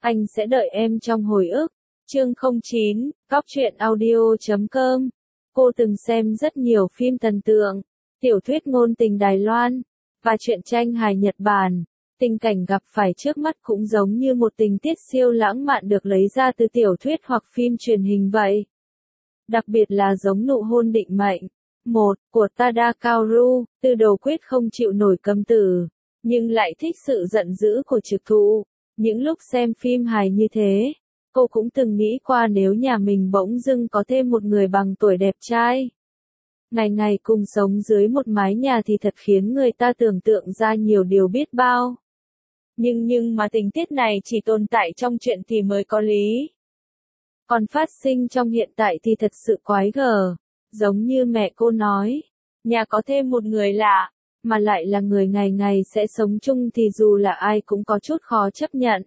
Anh sẽ đợi em trong hồi ức. Chương 09, Cóc truyện audio.com. Cô từng xem rất nhiều phim thần tượng, tiểu thuyết ngôn tình Đài Loan, và truyện tranh hài Nhật Bản. Tình cảnh gặp phải trước mắt cũng giống như một tình tiết siêu lãng mạn được lấy ra từ tiểu thuyết hoặc phim truyền hình vậy. Đặc biệt là giống nụ hôn định mệnh. Một, của Tadakaru, Tư Đồ Quyết không chịu nổi câm tử, nhưng lại thích sự giận dữ của trực thụ. Những lúc xem phim hài như thế, cô cũng từng nghĩ qua nếu nhà mình bỗng dưng có thêm một người bằng tuổi đẹp trai. Ngày ngày cùng sống dưới một mái nhà thì thật khiến người ta tưởng tượng ra nhiều điều biết bao. Nhưng mà tình tiết này chỉ tồn tại trong truyện thì mới có lý. Còn phát sinh trong hiện tại thì thật sự quái gở. Giống như mẹ cô nói, nhà có thêm một người lạ, mà lại là người ngày ngày sẽ sống chung thì dù là ai cũng có chút khó chấp nhận.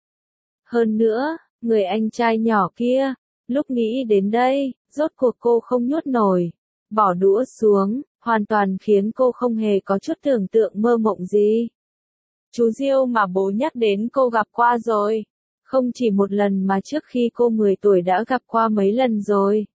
Hơn nữa, người anh trai nhỏ kia, lúc nghĩ đến đây, rốt cuộc cô không nuốt nổi, bỏ đũa xuống, hoàn toàn khiến cô không hề có chút tưởng tượng mơ mộng gì. Chú Diêu mà bố nhắc đến cô gặp qua rồi, không chỉ một lần mà trước khi cô 10 tuổi đã gặp qua mấy lần rồi.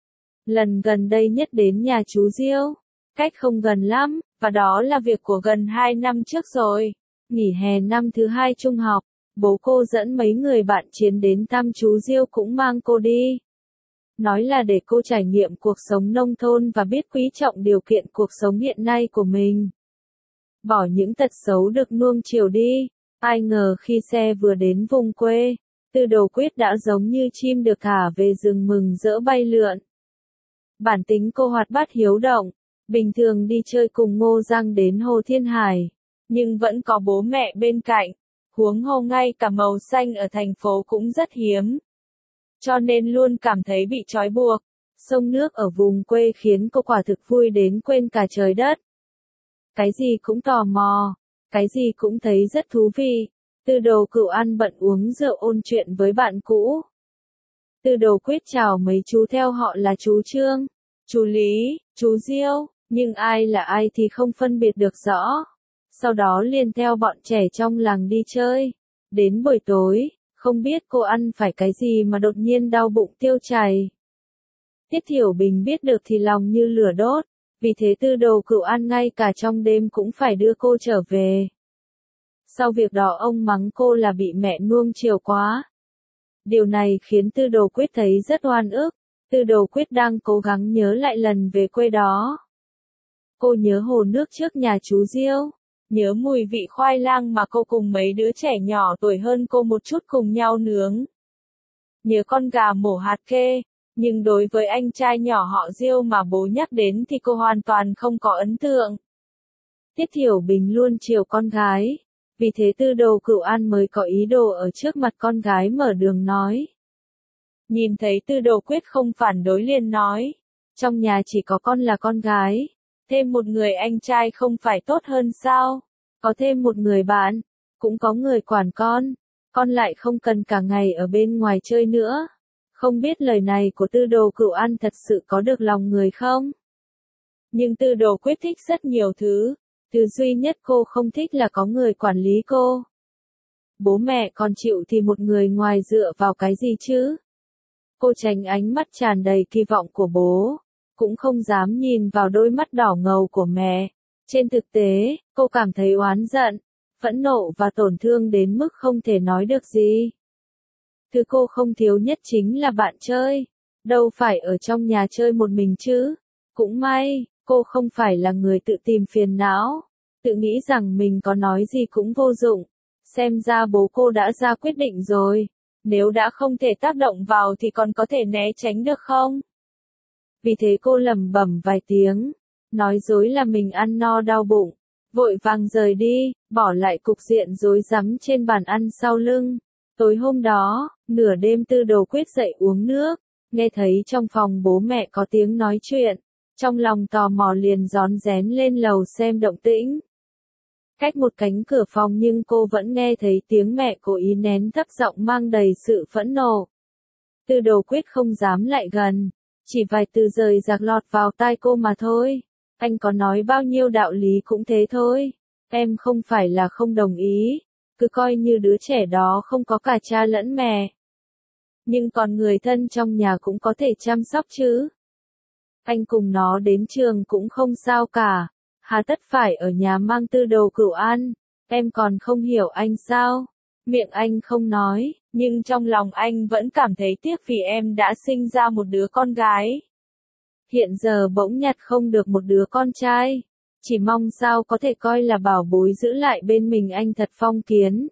Lần gần đây nhất đến nhà chú Diêu, cách không gần lắm, và đó là việc của gần 2 năm trước rồi. Nghỉ hè năm thứ 2 trung học, bố cô dẫn mấy người bạn chiến đến thăm chú Diêu cũng mang cô đi. Nói là để cô trải nghiệm cuộc sống nông thôn và biết quý trọng điều kiện cuộc sống hiện nay của mình. Bỏ những tật xấu được nuông chiều đi, ai ngờ khi xe vừa đến vùng quê, Tư Đồ Quyết đã giống như chim được thả về rừng mừng rỡ bay lượn. Bản tính cô hoạt bát hiếu động, bình thường đi chơi cùng Ngô Giang đến Hồ Thiên Hải, nhưng vẫn có bố mẹ bên cạnh, huống hồ ngay cả màu xanh ở thành phố cũng rất hiếm. Cho nên luôn cảm thấy bị trói buộc, sông nước ở vùng quê khiến cô quả thực vui đến quên cả trời đất. Cái gì cũng tò mò, cái gì cũng thấy rất thú vị. Tư Đồ Cửu ăn bận uống rượu ôn chuyện với bạn cũ. Tư Đồ Quyết chào mấy chú theo họ là chú Trương, chú Lý, chú Diêu, nhưng ai là ai thì không phân biệt được rõ. Sau đó liền theo bọn trẻ trong làng đi chơi. Đến buổi tối, không biết cô ăn phải cái gì mà đột nhiên đau bụng tiêu chảy. Tiết Thiểu Bình biết được thì lòng như lửa đốt, vì thế Tư Đồ Cửu ăn ngay cả trong đêm cũng phải đưa cô trở về. Sau việc đó ông mắng cô là bị mẹ nuông chiều quá. Điều này khiến Tư Đồ Quyết thấy rất oan ức. Tư Đồ Quyết đang cố gắng nhớ lại lần về quê đó. Cô nhớ hồ nước trước nhà chú Diêu, nhớ mùi vị khoai lang mà cô cùng mấy đứa trẻ nhỏ tuổi hơn cô một chút cùng nhau nướng. Nhớ con gà mổ hạt kê, nhưng đối với anh trai nhỏ họ Diêu mà bố nhắc đến thì cô hoàn toàn không có ấn tượng. Tiết Thiểu Bình luôn chiều con gái, vì thế Tư Đồ Cửu An mới có ý đồ ở trước mặt con gái mở đường nói. Nhìn thấy Tư Đồ Quyết không phản đối liền nói, trong nhà chỉ có con là con gái, thêm một người anh trai không phải tốt hơn sao, có thêm một người bạn, cũng có người quản con lại không cần cả ngày ở bên ngoài chơi nữa. Không biết lời này của Tư Đồ Cửu An thật sự có được lòng người không? Nhưng Tư Đồ Quyết thích rất nhiều thứ duy nhất cô không thích là có người quản lý cô. Bố mẹ còn chịu thì một người ngoài dựa vào cái gì chứ? Cô tránh ánh mắt tràn đầy kỳ vọng của bố, cũng không dám nhìn vào đôi mắt đỏ ngầu của mẹ. Trên thực tế, cô cảm thấy oán giận, phẫn nộ và tổn thương đến mức không thể nói được gì. Thứ cô không thiếu nhất chính là bạn chơi, đâu phải ở trong nhà chơi một mình chứ. Cũng may, cô không phải là người tự tìm phiền não, tự nghĩ rằng mình có nói gì cũng vô dụng. Xem ra bố cô đã ra quyết định rồi, nếu đã không thể tác động vào thì còn có thể né tránh được không? Vì thế cô lẩm bẩm vài tiếng, nói dối là mình ăn no đau bụng, vội vàng rời đi, bỏ lại cục diện rối rắm trên bàn ăn sau lưng. Tối hôm đó, nửa đêm Tư Đồ Quyết dậy uống nước, nghe thấy trong phòng bố mẹ có tiếng nói chuyện, trong lòng tò mò liền rón rén lên lầu xem động tĩnh. Cách một cánh cửa phòng nhưng cô vẫn nghe thấy tiếng mẹ cố ý nén thấp giọng mang đầy sự phẫn nộ. Tư Đồ Quyết không dám lại gần, chỉ vài từ rời rạc lọt vào tai cô mà thôi. Anh có nói bao nhiêu đạo lý cũng thế thôi, em không phải là không đồng ý, cứ coi như đứa trẻ đó không có cả cha lẫn mẹ. Nhưng còn người thân trong nhà cũng có thể chăm sóc chứ. Anh cùng nó đến trường cũng không sao cả, hà tất phải ở nhà mang Tư Đồ Cửu An, em còn không hiểu anh sao? Miệng anh không nói, nhưng trong lòng anh vẫn cảm thấy tiếc vì em đã sinh ra một đứa con gái. Hiện giờ bỗng nhặt không được một đứa con trai, chỉ mong sao có thể coi là bảo bối giữ lại bên mình anh thật phong kiến.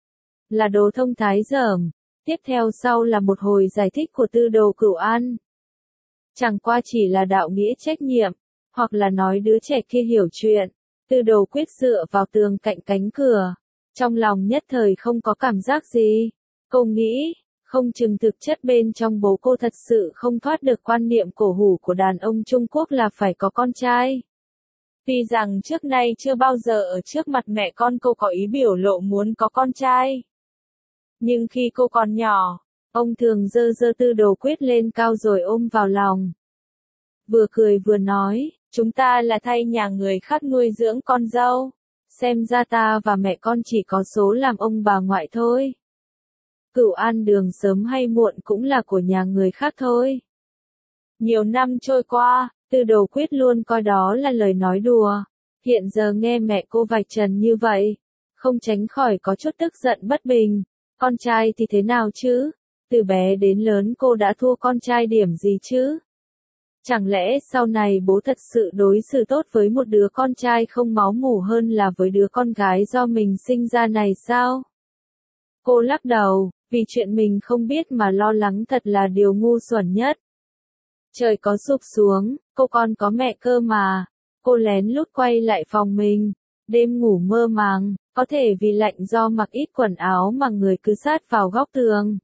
Là đồ thông thái dởm. Tiếp theo sau là một hồi giải thích của Tư Đồ Cửu An. Chẳng qua chỉ là đạo nghĩa trách nhiệm, hoặc là nói đứa trẻ kia hiểu chuyện. Tư Đồ Quyết dựa vào tường cạnh cánh cửa, trong lòng nhất thời không có cảm giác gì. Cô nghĩ, không chừng thực chất bên trong bố cô thật sự không thoát được quan niệm cổ hủ của đàn ông Trung Quốc là phải có con trai. Tuy rằng trước nay chưa bao giờ ở trước mặt mẹ con cô có ý biểu lộ muốn có con trai. Nhưng khi cô còn nhỏ, ông thường giơ Tư Đồ Quyết lên cao rồi ôm vào lòng. Vừa cười vừa nói, chúng ta là thay nhà người khác nuôi dưỡng con dâu. Xem ra ta và mẹ con chỉ có số làm ông bà ngoại thôi. Cửu An Đường sớm hay muộn cũng là của nhà người khác thôi. Nhiều năm trôi qua, Tư Đồ Quyết luôn coi đó là lời nói đùa. Hiện giờ nghe mẹ cô vạch trần như vậy, không tránh khỏi có chút tức giận bất bình. Con trai thì thế nào chứ? Từ bé đến lớn cô đã thua con trai điểm gì chứ? Chẳng lẽ sau này bố thật sự đối xử tốt với một đứa con trai không máu mủ hơn là với đứa con gái do mình sinh ra này sao? Cô lắc đầu, vì chuyện mình không biết mà lo lắng thật là điều ngu xuẩn nhất. Trời có sụp xuống, cô còn có mẹ cơ mà. Cô lén lút quay lại phòng mình, đêm ngủ mơ màng, có thể vì lạnh do mặc ít quần áo mà người cứ sát vào góc tường.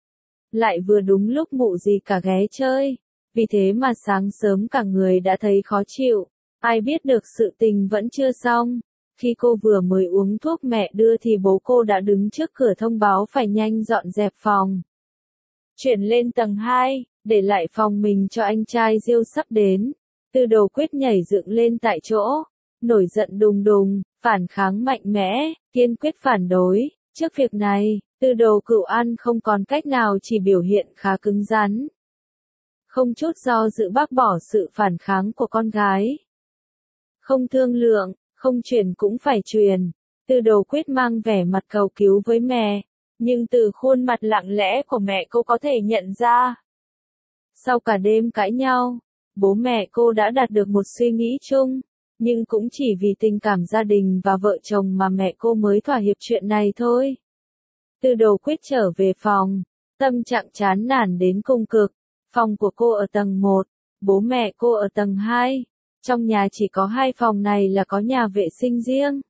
Lại vừa đúng lúc mụ gì cả ghé chơi, vì thế mà sáng sớm cả người đã thấy khó chịu, ai biết được sự tình vẫn chưa xong. Khi cô vừa mới uống thuốc mẹ đưa thì bố cô đã đứng trước cửa thông báo phải nhanh dọn dẹp phòng. Chuyển lên tầng 2, để lại phòng mình cho anh trai Diêu sắp đến. Tư Đồ Quyết nhảy dựng lên tại chỗ, nổi giận đùng đùng, phản kháng mạnh mẽ, kiên quyết phản đối. Trước việc này, Tư Đồ Cửu An không còn cách nào chỉ biểu hiện khá cứng rắn. Không chút do dự bác bỏ sự phản kháng của con gái. Không thương lượng, không truyền cũng phải truyền. Tư Đồ Quyết mang vẻ mặt cầu cứu với mẹ, nhưng từ khuôn mặt lặng lẽ của mẹ cô có thể nhận ra. Sau cả đêm cãi nhau, bố mẹ cô đã đạt được một suy nghĩ chung, nhưng cũng chỉ vì tình cảm gia đình và vợ chồng mà mẹ cô mới thỏa hiệp chuyện này thôi. Tư Đồ Quyết trở về phòng, tâm trạng chán nản đến cùng cực. Phòng của cô ở tầng 1, bố mẹ cô ở tầng 2. Trong nhà chỉ có 2 phòng này là có nhà vệ sinh riêng.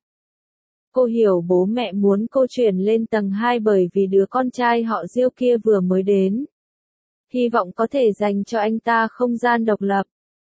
Cô hiểu bố mẹ muốn cô chuyển lên tầng 2 bởi vì đứa con trai họ Diêu kia vừa mới đến. Hy vọng có thể dành cho anh ta không gian độc lập.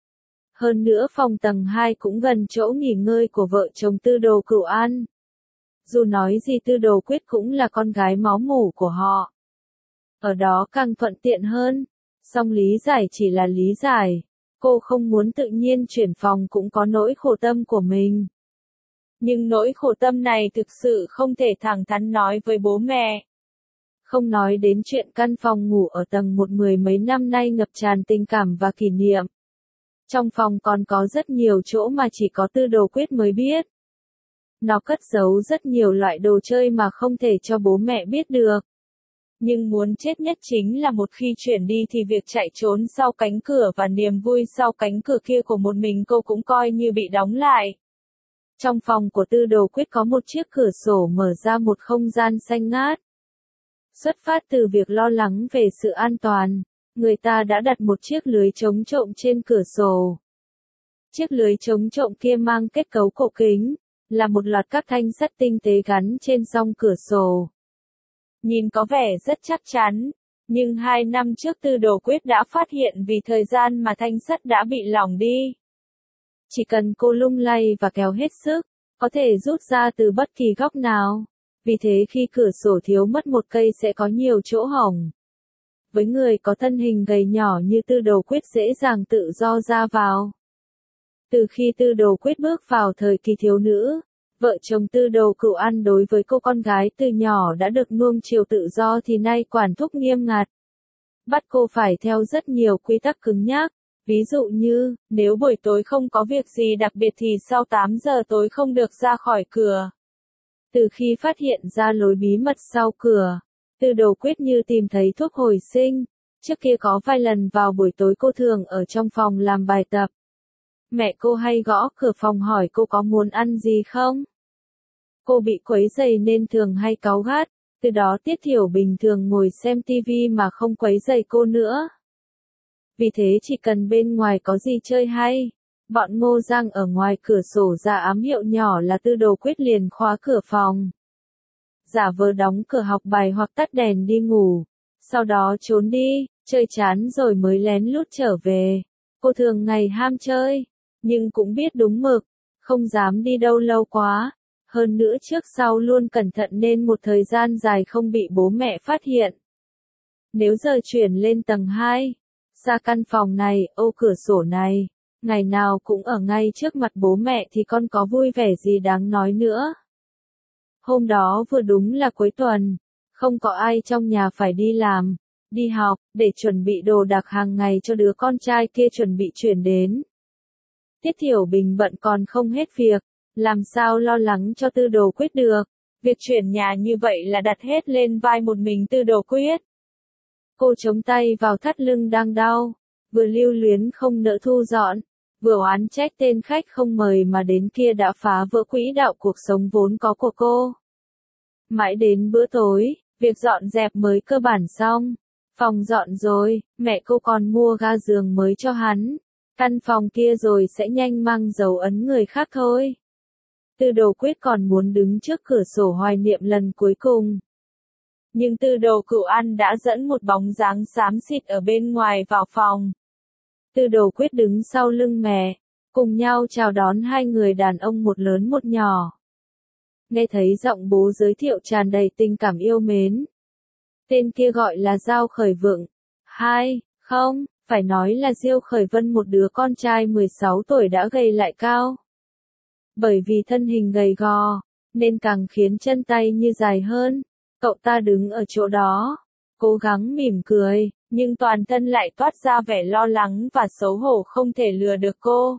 Hơn nữa phòng tầng 2 cũng gần chỗ nghỉ ngơi của vợ chồng Tư Đồ Cửu An. Dù nói gì Tư Đồ Quyết cũng là con gái máu mủ của họ. Ở đó càng thuận tiện hơn. Song lý giải chỉ là lý giải. Cô không muốn tự nhiên chuyển phòng cũng có nỗi khổ tâm của mình. Nhưng nỗi khổ tâm này thực sự không thể thẳng thắn nói với bố mẹ. Không nói đến chuyện căn phòng ngủ ở tầng 1 mười mấy năm nay ngập tràn tình cảm và kỷ niệm. Trong phòng còn có rất nhiều chỗ mà chỉ có Tư Đồ Quyết mới biết. Nó cất giấu rất nhiều loại đồ chơi mà không thể cho bố mẹ biết được. Nhưng muốn chết nhất chính là một khi chuyển đi thì việc chạy trốn sau cánh cửa và niềm vui sau cánh cửa kia của một mình cô cũng coi như bị đóng lại. Trong phòng của Tư Đồ Quyết có một chiếc cửa sổ mở ra một không gian xanh ngát. Xuất phát từ việc lo lắng về sự an toàn, người ta đã đặt một chiếc lưới chống trộm trên cửa sổ. Chiếc lưới chống trộm kia mang kết cấu cổ kính, là một loạt các thanh sắt tinh tế gắn trên song cửa sổ. Nhìn có vẻ rất chắc chắn, nhưng 2 năm trước Tư Đồ Quyết đã phát hiện vì thời gian mà thanh sắt đã bị lỏng đi. Chỉ cần cô lung lay và kéo hết sức, có thể rút ra từ bất kỳ góc nào. Vì thế khi cửa sổ thiếu mất một cây sẽ có nhiều chỗ hổng. Với người có thân hình gầy nhỏ như Tư Đồ Quyết dễ dàng tự do ra vào. Từ khi Tư Đồ Quyết bước vào thời kỳ thiếu nữ, Vợ chồng Tư Đồ Cửu An đối với cô con gái từ nhỏ đã được nuông chiều tự do thì nay quản thúc nghiêm ngặt. Bắt cô phải theo rất nhiều quy tắc cứng nhắc. Ví dụ như, nếu buổi tối không có việc gì đặc biệt thì sau 8 giờ tối không được ra khỏi cửa. Từ khi phát hiện ra lối bí mật sau cửa, Tư Đồ Quyết như tìm thấy thuốc hồi sinh. Trước kia có vài lần vào buổi tối cô thường ở trong phòng làm bài tập. Mẹ cô hay gõ cửa phòng hỏi cô có muốn ăn gì không? Cô bị quấy rầy nên thường hay cáu gắt, từ đó Tiết Thiểu Bình thường ngồi xem tivi mà không quấy rầy cô nữa. Vì thế chỉ cần bên ngoài có gì chơi hay, bọn Ngô Giang ở ngoài cửa sổ ra ám hiệu nhỏ là Tư Đồ Quyết liền khóa cửa phòng. Giả vờ đóng cửa học bài hoặc tắt đèn đi ngủ, sau đó trốn đi, chơi chán rồi mới lén lút trở về. Cô thường ngày ham chơi, nhưng cũng biết đúng mực, không dám đi đâu lâu quá. Hơn nữa trước sau luôn cẩn thận nên một thời gian dài không bị bố mẹ phát hiện. Nếu giờ chuyển lên tầng 2, ra căn phòng này, ô cửa sổ này, ngày nào cũng ở ngay trước mặt bố mẹ thì con có vui vẻ gì đáng nói nữa. Hôm đó vừa đúng là cuối tuần, không có ai trong nhà phải đi làm, đi học, để chuẩn bị đồ đạc hàng ngày cho đứa con trai kia chuẩn bị chuyển đến. Tiết Thiểu Bình bận còn không hết việc, làm sao lo lắng cho Tư Đồ Quyết được, việc chuyển nhà như vậy là đặt hết lên vai một mình Tư Đồ Quyết. Cô chống tay vào thắt lưng đang đau, vừa lưu luyến không nỡ thu dọn, vừa oán trách tên khách không mời mà đến kia đã phá vỡ quỹ đạo cuộc sống vốn có của cô. Mãi đến bữa tối, việc dọn dẹp mới cơ bản xong. Phòng dọn rồi, mẹ cô còn mua ga giường mới cho hắn. Căn phòng kia rồi sẽ nhanh mang dấu ấn người khác thôi. Tư Đồ Quyết còn muốn đứng trước cửa sổ hoài niệm lần cuối cùng. Nhưng Tư Đồ Cửu An đã dẫn một bóng dáng xám xịt ở bên ngoài vào phòng. Tư Đồ Quyết đứng sau lưng mẹ, cùng nhau chào đón hai người đàn ông một lớn một nhỏ. Nghe thấy giọng bố giới thiệu tràn đầy tình cảm yêu mến. Tên kia gọi là Giao Khởi Vượng. Không, phải nói là Diêu Khởi Vân, một đứa con trai 16 tuổi đã gầy lại cao. Bởi vì thân hình gầy gò, nên càng khiến chân tay như dài hơn. Cậu ta đứng ở chỗ đó, cố gắng mỉm cười, nhưng toàn thân lại toát ra vẻ lo lắng và xấu hổ không thể lừa được cô.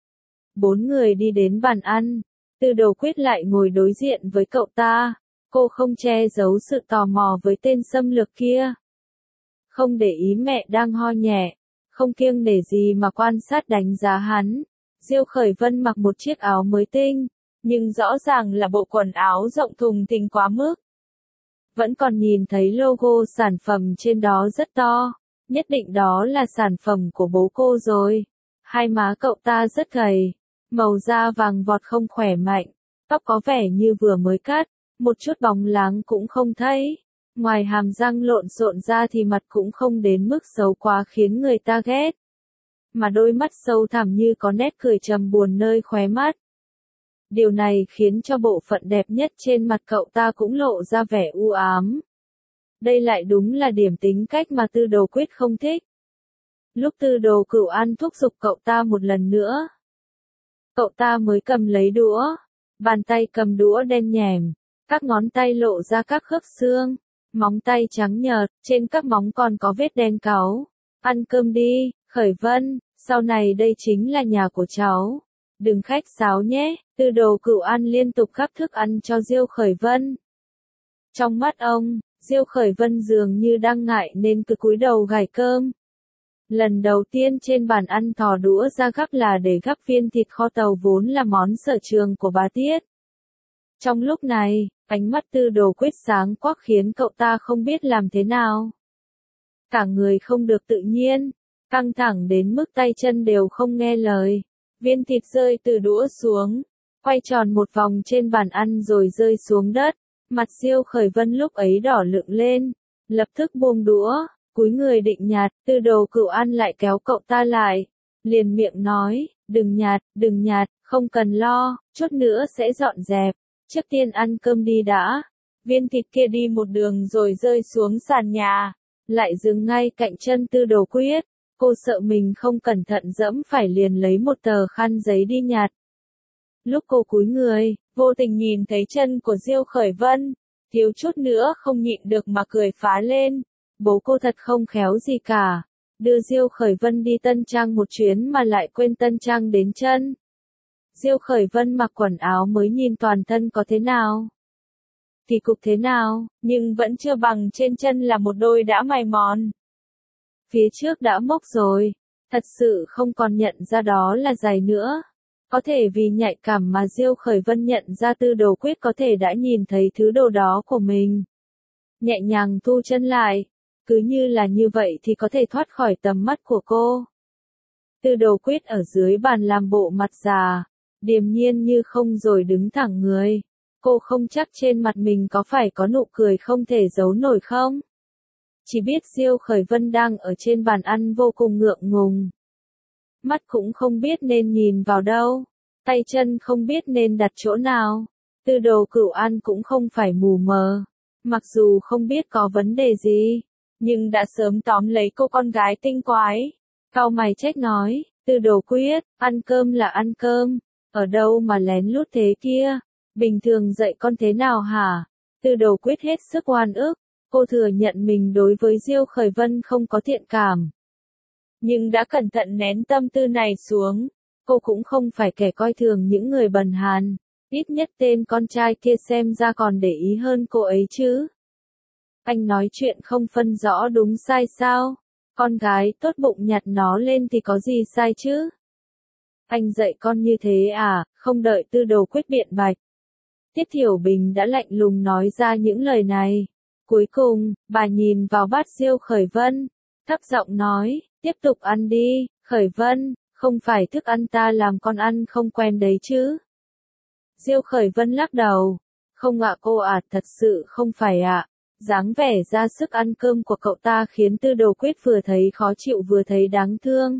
4 người đi đến bàn ăn, Tư Đồ Quyết lại ngồi đối diện với cậu ta. Cô không che giấu sự tò mò với tên xâm lược kia. Không để ý mẹ đang ho nhẹ, không kiêng nể gì mà quan sát đánh giá hắn. Diêu Khởi Vân mặc một chiếc áo mới tinh, nhưng rõ ràng là bộ quần áo rộng thùng thình quá mức. Vẫn còn nhìn thấy logo sản phẩm trên đó rất to, nhất định đó là sản phẩm của bố cô rồi. Hai má cậu ta rất gầy, màu da vàng vọt không khỏe mạnh, tóc có vẻ như vừa mới cắt, một chút bóng láng cũng không thấy. Ngoài hàm răng lộn xộn ra thì mặt cũng không đến mức xấu quá khiến người ta ghét. Mà đôi mắt sâu thẳm như có nét cười trầm buồn nơi khóe mắt. Điều này khiến cho bộ phận đẹp nhất trên mặt cậu ta cũng lộ ra vẻ u ám. Đây lại đúng là điểm tính cách mà Tư Đồ Quyết không thích. Lúc Tư Đồ Cửu An thúc giục cậu ta một lần nữa, cậu ta mới cầm lấy đũa, bàn tay cầm đũa đen nhẻm, các ngón tay lộ ra các khớp xương, móng tay trắng nhợt, trên các móng còn có vết đen cáu. Ăn cơm đi, Khởi Vân, sau này đây chính là nhà của cháu. Đừng khách sáo nhé. Tư Đồ Cửu An liên tục gắp thức ăn cho Diêu Khởi Vân. Trong mắt ông, Diêu Khởi Vân dường như đang ngại nên cứ cúi đầu gảy cơm. Lần đầu tiên trên bàn ăn thò đũa ra gắp là để gắp viên thịt kho tàu vốn là món sở trường của bà Tiết. Trong lúc này, ánh mắt Tư Đồ Quyết sáng quắc khiến cậu ta không biết làm thế nào. Cả người không được tự nhiên, căng thẳng đến mức tay chân đều không nghe lời. Viên thịt rơi từ đũa xuống, quay tròn một vòng trên bàn ăn rồi rơi xuống đất. Mặt Diêu Khởi Vân lúc ấy đỏ lựng lên, lập tức buông đũa, cúi người định nhặt. Tư Đồ Cửu An lại kéo cậu ta lại, liền miệng nói, đừng nhặt, không cần lo, chút nữa sẽ dọn dẹp, trước tiên ăn cơm đi đã. Viên thịt kia đi một đường rồi rơi xuống sàn nhà, lại dừng ngay cạnh chân Tư Đồ Quyết. Cô sợ mình không cẩn thận dẫm phải liền lấy một tờ khăn giấy đi nhặt. Lúc cô cúi người, vô tình nhìn thấy chân của Diêu Khởi Vân, thiếu chút nữa không nhịn được mà cười phá lên. Bố cô thật không khéo gì cả. Đưa Diêu Khởi Vân đi Tân Trang một chuyến mà lại quên Tân Trang đến chân. Diêu Khởi Vân mặc quần áo mới nhìn toàn thân có thế nào? Thì cục thế nào, nhưng vẫn chưa bằng trên chân là một đôi đã mài mòn. Phía trước đã mốc rồi, thật sự không còn nhận ra đó là giày nữa. Có thể vì nhạy cảm mà Diêu Khởi Vân nhận ra Tư Đồ Quyết có thể đã nhìn thấy thứ đồ đó của mình. Nhẹ nhàng thu chân lại, cứ như là như vậy thì có thể thoát khỏi tầm mắt của cô. Tư Đồ Quyết ở dưới bàn làm bộ mặt già, điềm nhiên như không rồi đứng thẳng người. Cô không chắc trên mặt mình có phải có nụ cười không thể giấu nổi không? Chỉ biết Diêu Khởi Vân đang ở trên bàn ăn vô cùng ngượng ngùng. Mắt cũng không biết nên nhìn vào đâu, tay chân không biết nên đặt chỗ nào. Tư Đồ Cửu An cũng không phải mù mờ, mặc dù không biết có vấn đề gì, nhưng đã sớm tóm lấy cô con gái tinh quái. Cau mày trách nói, Tư Đồ Quyết, ăn cơm là ăn cơm, ở đâu mà lén lút thế kia, bình thường dạy con thế nào hả? Tư Đồ Quyết hết sức oan ức, cô thừa nhận mình đối với Diêu Khởi Vân không có thiện cảm. Nhưng đã cẩn thận nén tâm tư này xuống, cô cũng không phải kẻ coi thường những người bần hàn, ít nhất tên con trai kia xem ra còn để ý hơn cô ấy chứ. Anh nói chuyện không phân rõ đúng sai sao? Con gái tốt bụng nhặt nó lên thì có gì sai chứ? Anh dạy con như thế à? Không đợi Tư Đồ Quyết biện bạch, Tiết Thiểu Bình đã lạnh lùng nói ra những lời này. Cuối cùng, bà nhìn vào bát Diêu Khởi Vân, thấp giọng nói, tiếp tục ăn đi, Khởi Vân, không phải thức ăn ta làm con ăn không quen đấy chứ. Diêu Khởi Vân lắc đầu, không ạ cô ạ, thật sự không phải ạ. Dáng vẻ ra sức ăn cơm của cậu ta khiến Tư Đồ Quyết vừa thấy khó chịu vừa thấy đáng thương.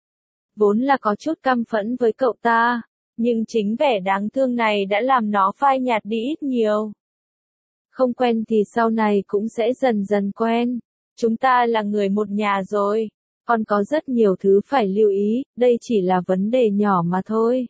Vốn là có chút căm phẫn với cậu ta, nhưng chính vẻ đáng thương này đã làm nó phai nhạt đi ít nhiều. Không quen thì sau này cũng sẽ dần dần quen. Chúng ta là người một nhà rồi. Còn có rất nhiều thứ phải lưu ý, đây chỉ là vấn đề nhỏ mà thôi.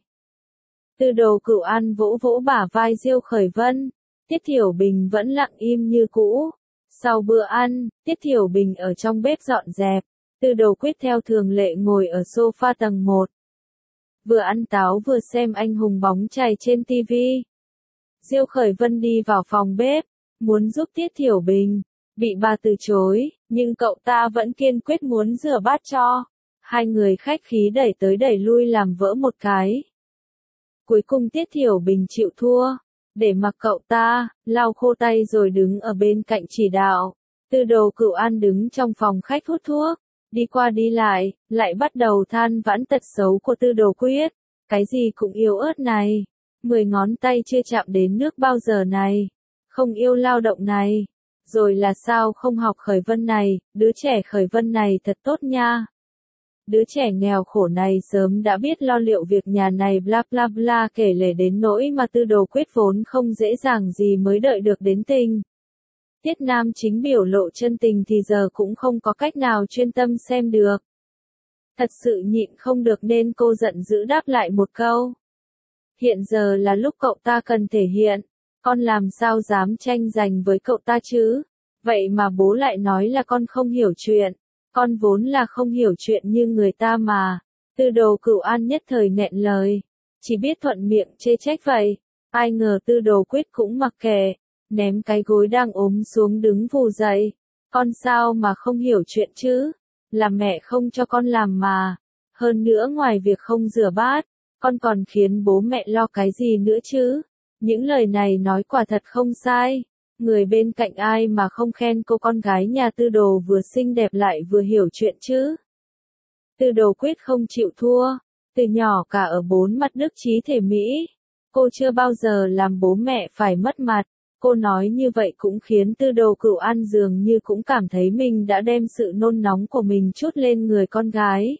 Tư Đồ Cửu An vỗ vỗ bả vai Diêu Khởi Vân. Tiết Thiểu Bình vẫn lặng im như cũ. Sau bữa ăn, Tiết Thiểu Bình ở trong bếp dọn dẹp. Tư Đồ Quyết theo thường lệ ngồi ở sofa tầng 1. Vừa ăn táo vừa xem anh hùng bóng chày trên TV. Diêu Khởi Vân đi vào phòng bếp, muốn giúp Tiết Thiểu Bình, bị bà từ chối, nhưng cậu ta vẫn kiên quyết muốn rửa bát cho. Hai người khách khí đẩy tới đẩy lui làm vỡ một cái. Cuối cùng Tiết Thiểu Bình chịu thua, để mặc cậu ta, lau khô tay rồi đứng ở bên cạnh chỉ đạo. Tư Đồ Cửu An đứng trong phòng khách hút thuốc, đi qua đi lại bắt đầu than vãn tật xấu của Tư Đồ Quyết. Cái gì cũng yếu ớt này, 10 ngón tay chưa chạm đến nước bao giờ này, không yêu lao động này, rồi là sao không học Khởi Vân này, đứa trẻ Khởi Vân này thật tốt nha. Đứa trẻ nghèo khổ này sớm đã biết lo liệu việc nhà này bla bla bla kể lể đến nỗi mà Tư Đồ Quyết vốn không dễ dàng gì mới đợi được đến tình. Tiết Nam Chính biểu lộ chân tình thì giờ cũng không có cách nào chuyên tâm xem được. Thật sự nhịn không được nên cô giận dữ đáp lại một câu. Hiện giờ là lúc cậu ta cần thể hiện, con làm sao dám tranh giành với cậu ta chứ? Vậy mà bố lại nói là con không hiểu chuyện, con vốn là không hiểu chuyện như người ta mà. Tư Đồ Cửu An nhất thời nghẹn lời, chỉ biết thuận miệng chê trách vậy. Ai ngờ Tư Đồ Quyết cũng mặc kệ, ném cái gối đang ốm xuống đứng vù dậy. Con sao mà không hiểu chuyện chứ? Là mẹ không cho con làm mà. Hơn nữa ngoài việc không rửa bát, con còn khiến bố mẹ lo cái gì nữa chứ? Những lời này nói quả thật không sai. Người bên cạnh ai mà không khen cô con gái nhà Tư Đồ vừa xinh đẹp lại vừa hiểu chuyện chứ? Tư Đồ Quyết không chịu thua. Từ nhỏ cả ở bốn mặt đức trí thể Mỹ, cô chưa bao giờ làm bố mẹ phải mất mặt. Cô nói như vậy cũng khiến Tư Đồ Cửu An dường như cũng cảm thấy mình đã đem sự nôn nóng của mình trút lên người con gái.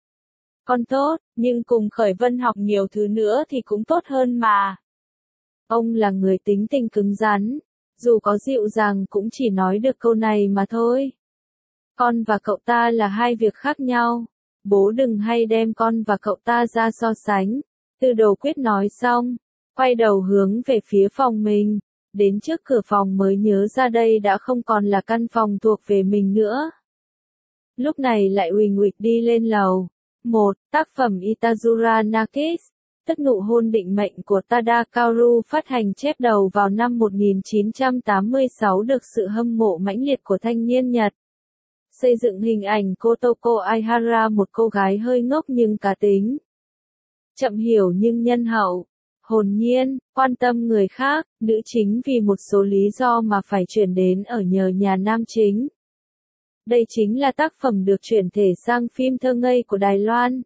Con tốt, nhưng cùng Khởi Vân học nhiều thứ nữa thì cũng tốt hơn mà. Ông là người tính tình cứng rắn, dù có dịu dàng cũng chỉ nói được câu này mà thôi. Con và cậu ta là hai việc khác nhau, bố đừng hay đem con và cậu ta ra so sánh. Tư Đồ Quyết nói xong, quay đầu hướng về phía phòng mình, đến trước cửa phòng mới nhớ ra đây đã không còn là căn phòng thuộc về mình nữa. Lúc này lại uỳnh uịch đi lên lầu. Tác phẩm Itazura Nakis, Tức nụ hôn định mệnh của Tadakaru phát hành chép đầu vào năm 1986 được sự hâm mộ mãnh liệt của thanh niên Nhật. Xây dựng hình ảnh Kotoko Aihara, một cô gái hơi ngốc nhưng cá tính. Chậm hiểu nhưng nhân hậu, hồn nhiên, quan tâm người khác, nữ chính vì một số lý do mà phải chuyển đến ở nhờ nhà nam chính. Đây chính là tác phẩm được chuyển thể sang phim thơ ngây của Đài Loan.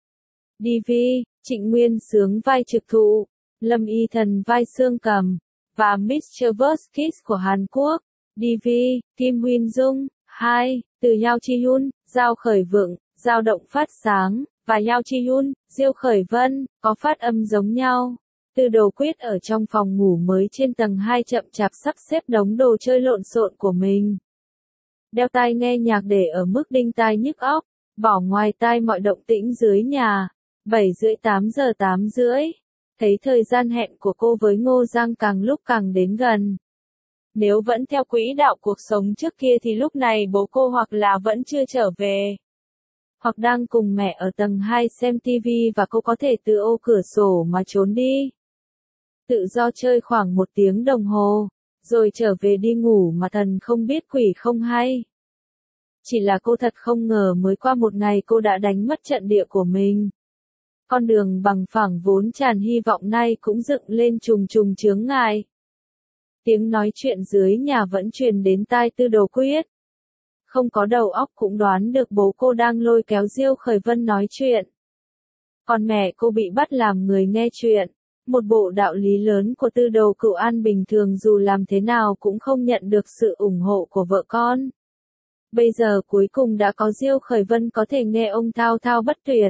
DV, Trịnh Nguyên Sướng vai trực thụ, Lâm Y Thần vai xương cầm, và Mr. Kiss của Hàn Quốc. DV, Kim Huyên Dung, 2, từ Yao Chi-hyun, Giao Khởi Vượng, Giao Động Phát Sáng, và Yao Chi-hyun, Diêu Khởi Vân, có phát âm giống nhau. Tư Đồ Quyết ở trong phòng ngủ mới trên tầng 2 chậm chạp sắp xếp đống đồ chơi lộn xộn của mình. Đeo tai nghe nhạc để ở mức đinh tai nhức óc, bỏ ngoài tai mọi động tĩnh dưới nhà. 7:30 giờ 8:30, thấy thời gian hẹn của cô với Ngô Giang càng lúc càng đến gần. Nếu vẫn theo quỹ đạo cuộc sống trước kia thì lúc này bố cô hoặc là vẫn chưa trở về, hoặc đang cùng mẹ ở tầng 2 xem TV và cô có thể từ ô cửa sổ mà trốn đi. Tự do chơi khoảng 1 tiếng đồng hồ, rồi trở về đi ngủ mà thần không biết quỷ không hay. Chỉ là cô thật không ngờ mới qua một ngày cô đã đánh mất trận địa của mình. Con đường bằng phẳng vốn tràn hy vọng nay cũng dựng lên trùng trùng chướng ngại. Tiếng nói chuyện dưới nhà vẫn truyền đến tai Tư Đồ Quyết. Không có đầu óc cũng đoán được bố cô đang lôi kéo Diêu Khởi Vân nói chuyện. Còn mẹ cô bị bắt làm người nghe chuyện. Một bộ đạo lý lớn của Tư Đồ Cửu An bình thường dù làm thế nào cũng không nhận được sự ủng hộ của vợ con. Bây giờ cuối cùng đã có Diêu Khởi Vân có thể nghe ông thao thao bất tuyệt.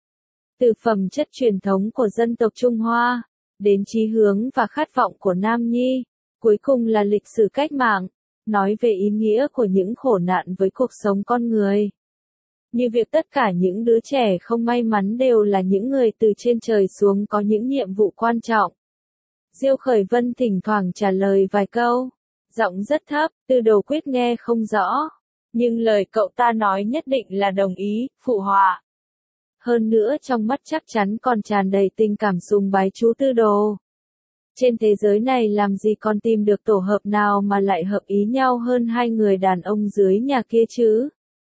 Từ phẩm chất truyền thống của dân tộc Trung Hoa, đến chí hướng và khát vọng của Nam Nhi, cuối cùng là lịch sử cách mạng, nói về ý nghĩa của những khổ nạn với cuộc sống con người. Như việc tất cả những đứa trẻ không may mắn đều là những người từ trên trời xuống có những nhiệm vụ quan trọng. Diêu Khởi Vân thỉnh thoảng trả lời vài câu, giọng rất thấp, Tư Đồ Quyết nghe không rõ, nhưng lời cậu ta nói nhất định là đồng ý, phụ họa. Hơn nữa trong mắt chắc chắn còn tràn đầy tình cảm sùng bái chú Tư Đồ. Trên thế giới này làm gì còn tìm được tổ hợp nào mà lại hợp ý nhau hơn hai người đàn ông dưới nhà kia chứ?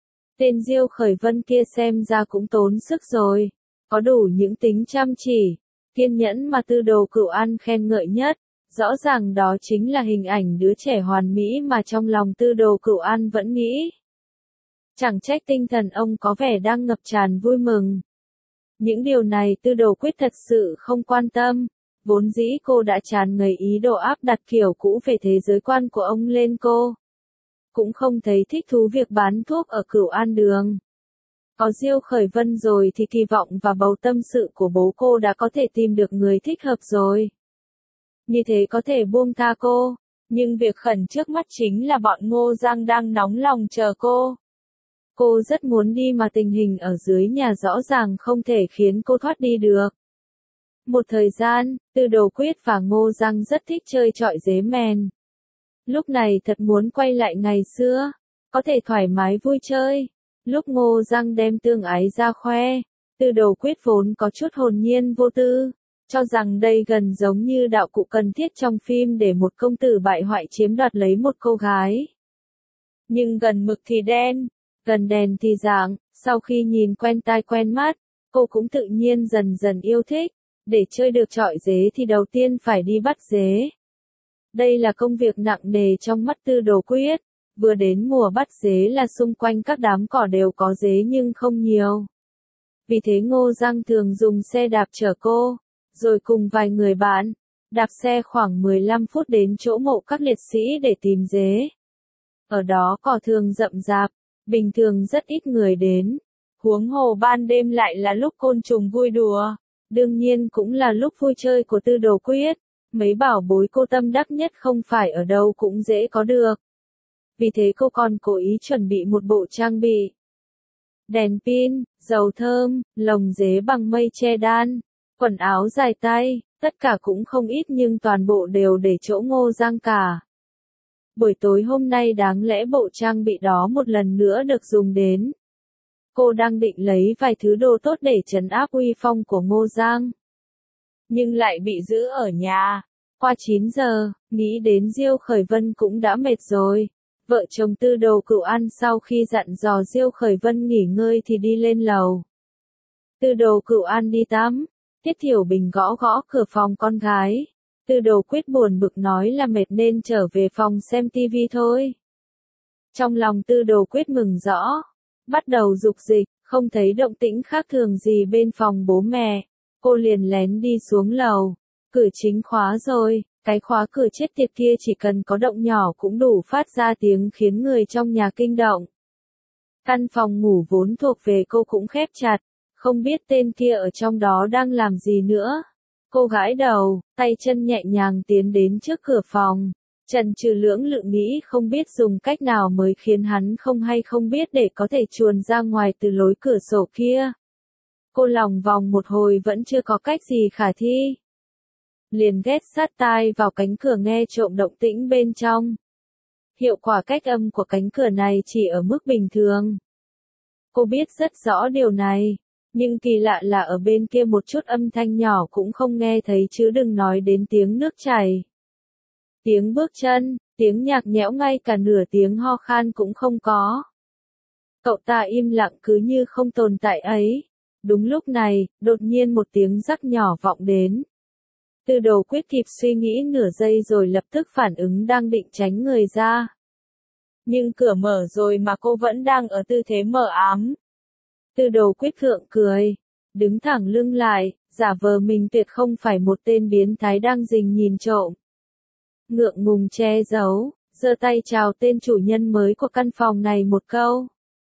Tên Diêu Khởi Vân kia xem ra cũng tốn sức rồi, có đủ những tính chăm chỉ, kiên nhẫn mà Tư Đồ Cửu An khen ngợi nhất. Rõ ràng đó chính là hình ảnh đứa trẻ hoàn mỹ mà trong lòng Tư Đồ Cửu An vẫn nghĩ. Chẳng trách tinh thần ông có vẻ đang ngập tràn vui mừng. Những điều này Tư Đồ Quyết thật sự không quan tâm, vốn dĩ cô đã tràn ngập ý đồ áp đặt kiểu cũ về thế giới quan của ông lên cô. Cũng không thấy thích thú việc bán thuốc ở Cửu An Đường. Có Diêu Khởi Vân rồi thì kỳ vọng và bầu tâm sự của bố cô đã có thể tìm được người thích hợp rồi. Như thế có thể buông tha cô, nhưng việc khẩn trước mắt chính là bọn Ngô Giang đang nóng lòng chờ cô. Cô rất muốn đi mà tình hình ở dưới nhà rõ ràng không thể khiến cô thoát đi được. Một thời gian, Tư Đồ Quyết và Ngô Giang rất thích chơi trọi dế mèn. Lúc này thật muốn quay lại ngày xưa, có thể thoải mái vui chơi. Lúc Ngô Giang đem tương ái ra khoe, Tư Đồ Quyết vốn có chút hồn nhiên vô tư, cho rằng đây gần giống như đạo cụ cần thiết trong phim để một công tử bại hoại chiếm đoạt lấy một cô gái. Nhưng gần mực thì đen, gần đèn thì rạng, sau khi nhìn quen tai quen mắt, cô cũng tự nhiên dần dần yêu thích. Để chơi được trọi dế thì đầu tiên phải đi bắt dế. Đây là công việc nặng nề trong mắt Tư Đồ Quyết. Vừa đến mùa bắt dế là xung quanh các đám cỏ đều có dế nhưng không nhiều. Vì thế Ngô Giang thường dùng xe đạp chở cô, rồi cùng vài người bạn, đạp xe khoảng 15 phút đến chỗ mộ các liệt sĩ để tìm dế. Ở đó cỏ thường rậm rạp, bình thường rất ít người đến. Huống hồ ban đêm lại là lúc côn trùng vui đùa. Đương nhiên cũng là lúc vui chơi của Tư Đồ Quyết. Mấy bảo bối cô tâm đắc nhất không phải ở đâu cũng dễ có được. Vì thế cô còn cố ý chuẩn bị một bộ trang bị. Đèn pin, dầu thơm, lồng dế bằng mây che đan. Quần áo dài tay, tất cả cũng không ít nhưng toàn bộ đều để chỗ Ngô Giang cả. Buổi tối hôm nay đáng lẽ bộ trang bị đó một lần nữa được dùng đến. Cô đang định lấy vài thứ đồ tốt để trấn áp uy phong của Ngô Giang. Nhưng lại bị giữ ở nhà. Qua 9 giờ, nghĩ đến Diêu Khởi Vân cũng đã mệt rồi. Vợ chồng Tư Đồ Cửu An sau khi dặn dò Diêu Khởi Vân nghỉ ngơi thì đi lên lầu. Tư Đồ Cửu An đi tắm. Tiết Thiểu Bình gõ gõ cửa phòng con gái. Tư Đồ Quyết buồn bực nói là mệt nên trở về phòng xem tivi thôi. Trong lòng Tư Đồ Quyết mừng rõ. Bắt đầu dục dịch, không thấy động tĩnh khác thường gì bên phòng bố mẹ. Cô liền lén đi xuống lầu. Cửa chính khóa rồi, cái khóa cửa chết tiệt kia chỉ cần có động nhỏ cũng đủ phát ra tiếng khiến người trong nhà kinh động. Căn phòng ngủ vốn thuộc về cô cũng khép chặt, không biết tên kia ở trong đó đang làm gì nữa. Cô gãi đầu, tay chân nhẹ nhàng tiến đến trước cửa phòng. Trần Trừ lưỡng lự nghĩ không biết dùng cách nào mới khiến hắn không hay không biết để có thể chuồn ra ngoài từ lối cửa sổ kia. Cô lòng vòng một hồi vẫn chưa có cách gì khả thi. Liền ghé sát tai vào cánh cửa nghe trộm động tĩnh bên trong. Hiệu quả cách âm của cánh cửa này chỉ ở mức bình thường. Cô biết rất rõ điều này, nhưng kỳ lạ là ở bên kia một chút âm thanh nhỏ cũng không nghe thấy chứ đừng nói đến tiếng nước chảy. Tiếng bước chân, tiếng nhạc nhẽo ngay cả nửa tiếng ho khan cũng không có. Cậu ta im lặng cứ như không tồn tại ấy. Đúng lúc này, đột nhiên một tiếng rắc nhỏ vọng đến. Tư Đồ Quyết kịp suy nghĩ nửa giây rồi lập tức phản ứng đang định tránh người ra. Nhưng cửa mở rồi mà cô vẫn đang ở tư thế mờ ám. Tư Đồ Quyết gượng cười, đứng thẳng lưng lại, giả vờ mình tuyệt không phải một tên biến thái đang rình nhìn trộm. Ngượng ngùng che giấu, giơ tay chào tên chủ nhân mới của căn phòng này một câu.